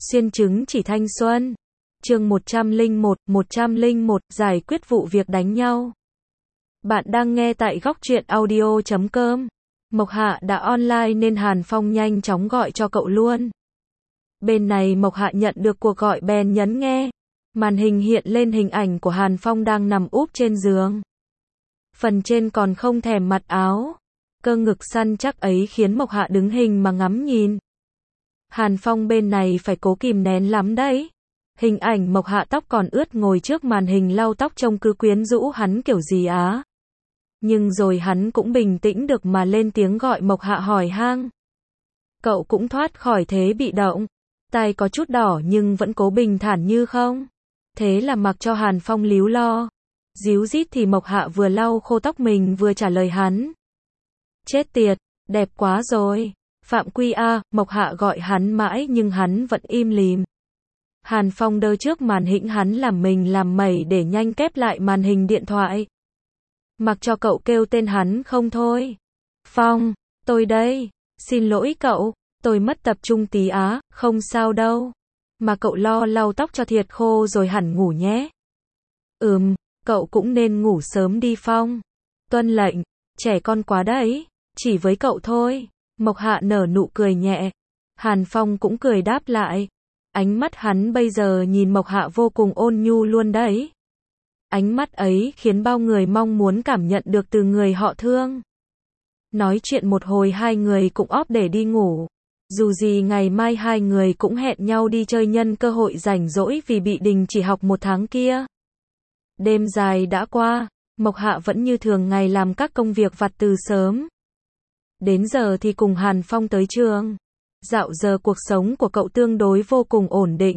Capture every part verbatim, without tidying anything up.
Xuyên chứng chỉ thanh xuân. Chương một trăm lẻ một, một trăm lẻ một, giải quyết vụ việc đánh nhau. Bạn đang nghe tại góc truyện audio chấm com. Mộc Hạ đã online nên Hàn Phong nhanh chóng gọi cho cậu luôn. Bên này Mộc Hạ nhận được cuộc gọi bèn nhấn nghe. Màn hình hiện lên hình ảnh của Hàn Phong đang nằm úp trên giường. Phần trên còn không thèm mặc áo. Cơ ngực săn chắc ấy khiến Mộc Hạ đứng hình mà ngắm nhìn. Hàn Phong bên này phải cố kìm nén lắm đấy. Hình ảnh Mộc Hạ tóc còn ướt ngồi trước màn hình lau tóc trông cứ quyến rũ hắn kiểu gì á. Nhưng rồi hắn cũng bình tĩnh được mà lên tiếng gọi Mộc Hạ hỏi han. Cậu cũng thoát khỏi thế bị động. Tai có chút đỏ nhưng vẫn cố bình thản như không. Thế là mặc cho Hàn Phong líu lo. Díu dít thì Mộc Hạ vừa lau khô tóc mình vừa trả lời hắn. Chết tiệt, đẹp quá rồi. Phạm Quy A, Mộc Hạ gọi hắn mãi nhưng hắn vẫn im lìm. Hàn Phong đơ trước màn hình hắn làm mình làm mẩy để nhanh kép lại màn hình điện thoại. Mặc cho cậu kêu tên hắn không thôi. Phong, tôi đây. Xin lỗi cậu, tôi mất tập trung tí á, không sao đâu. Mà cậu lo lau tóc cho thiệt khô rồi hẳn ngủ nhé. Ừm, cậu cũng nên ngủ sớm đi Phong. Tuân lệnh, trẻ con quá đấy, chỉ với cậu thôi. Mộc Hạ nở nụ cười nhẹ. Hàn Phong cũng cười đáp lại. Ánh mắt hắn bây giờ nhìn Mộc Hạ vô cùng ôn nhu luôn đấy. Ánh mắt ấy khiến bao người mong muốn cảm nhận được từ người họ thương. Nói chuyện một hồi hai người cũng óp để đi ngủ. Dù gì ngày mai hai người cũng hẹn nhau đi chơi nhân cơ hội rảnh rỗi vì bị đình chỉ học một tháng kia. Đêm dài đã qua, Mộc Hạ vẫn như thường ngày làm các công việc vặt từ sớm. Đến giờ thì cùng Hàn Phong tới trường. Dạo giờ cuộc sống của cậu tương đối vô cùng ổn định.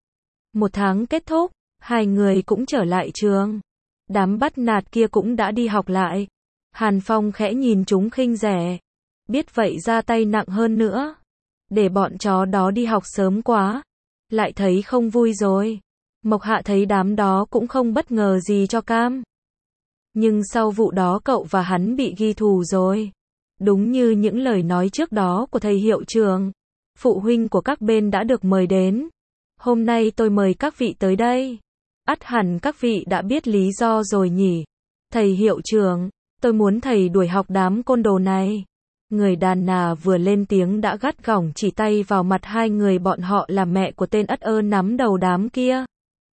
Một tháng kết thúc, hai người cũng trở lại trường. Đám bắt nạt kia cũng đã đi học lại. Hàn Phong khẽ nhìn chúng khinh rẻ. Biết vậy ra tay nặng hơn nữa. Để bọn chó đó đi học sớm quá. Lại thấy không vui rồi. Mộc Hạ thấy đám đó cũng không bất ngờ gì cho cam. Nhưng sau vụ đó cậu và hắn bị ghi thù rồi. Đúng như những lời nói trước đó của thầy hiệu trưởng. Phụ huynh của các bên đã được mời đến. Hôm nay tôi mời các vị tới đây. Ắt hẳn các vị đã biết lý do rồi nhỉ. Thầy hiệu trưởng, tôi muốn thầy đuổi học đám côn đồ này. Người đàn nà vừa lên tiếng đã gắt gỏng chỉ tay vào mặt hai người bọn họ là mẹ của tên ất ơ nắm đầu đám kia.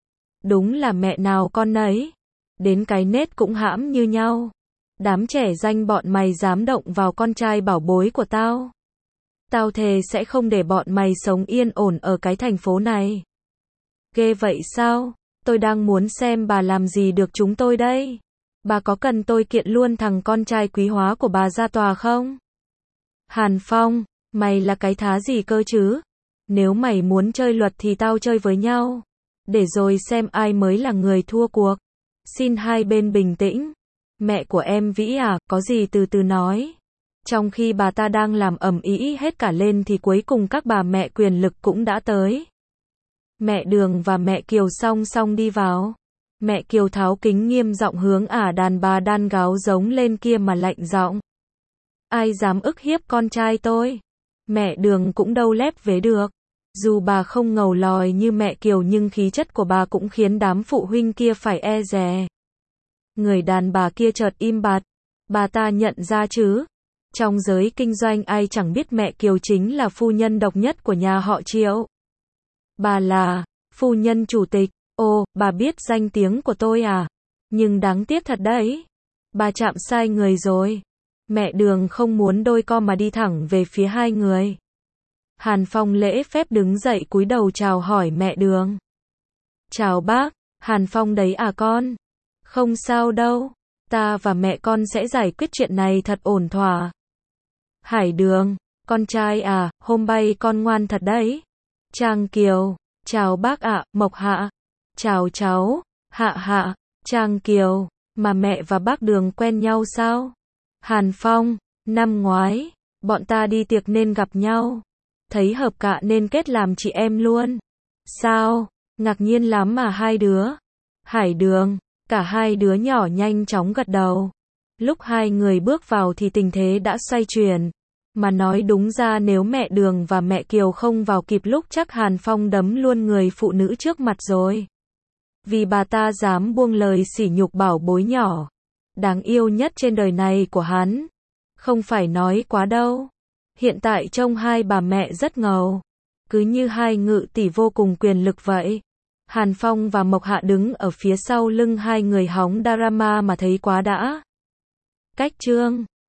Đúng là mẹ nào con nấy. Đến cái nết cũng hãm như nhau. Đám trẻ danh bọn mày dám động vào con trai bảo bối của tao. Tao thề sẽ không để bọn mày sống yên ổn ở cái thành phố này. Ghê vậy sao? Tôi đang muốn xem bà làm gì được chúng tôi đây. Bà có cần tôi kiện luôn thằng con trai quý hóa của bà ra tòa không? Hàn Phong, mày là cái thá gì cơ chứ? Nếu mày muốn chơi luật thì tao chơi với nhau. Để rồi xem ai mới là người thua cuộc. Xin hai bên bình tĩnh. Mẹ của em Vĩ à, có gì từ từ nói. Trong khi bà ta đang làm ầm ĩ hết cả lên thì cuối cùng các bà mẹ quyền lực cũng đã tới. Mẹ Đường và mẹ Kiều song song đi vào. Mẹ Kiều tháo kính nghiêm giọng hướng ả đàn bà đan gáo giống lên kia mà lạnh giọng. Ai dám ức hiếp con trai tôi? Mẹ Đường cũng đâu lép vế được. Dù bà không ngầu lòi như mẹ Kiều nhưng khí chất của bà cũng khiến đám phụ huynh kia phải e dè. Người đàn bà kia chợt im bặt. Bà ta nhận ra chứ. Trong giới kinh doanh ai chẳng biết mẹ Kiều chính là phu nhân độc nhất của nhà họ Triệu. Bà là phu nhân chủ tịch. Ồ, bà biết danh tiếng của tôi à? Nhưng đáng tiếc thật đấy. Bà chạm sai người rồi. Mẹ Đường không muốn đôi co mà đi thẳng về phía hai người. Hàn Phong lễ phép đứng dậy cúi đầu chào hỏi mẹ Đường. Chào bác, Hàn Phong đấy à con? Không sao đâu, ta và mẹ con sẽ giải quyết chuyện này thật ổn thỏa. Hải Đường, con trai à, hôm bay con ngoan thật đấy. Trang Kiều, chào bác ạ, Mộc Hạ. Chào cháu, Hạ Hạ, Trang Kiều, mà mẹ và bác Đường quen nhau sao? Hàn Phong, năm ngoái, bọn ta đi tiệc nên gặp nhau. Thấy hợp cạ nên kết làm chị em luôn. Sao? Ngạc nhiên lắm mà hai đứa. Hải Đường, cả hai đứa nhỏ nhanh chóng gật đầu. Lúc hai người bước vào thì tình thế đã xoay chuyển. Mà nói đúng ra nếu mẹ Đường và mẹ Kiều không vào kịp lúc chắc Hàn Phong đấm luôn người phụ nữ trước mặt rồi. Vì bà ta dám buông lời sỉ nhục bảo bối nhỏ, đáng yêu nhất trên đời này của hắn. Không phải nói quá đâu. Hiện tại trông hai bà mẹ rất ngầu. Cứ như hai ngự tỷ vô cùng quyền lực vậy. Hàn Phong và Mộc Hạ đứng ở phía sau lưng hai người hóng drama mà thấy quá đã. Cách chương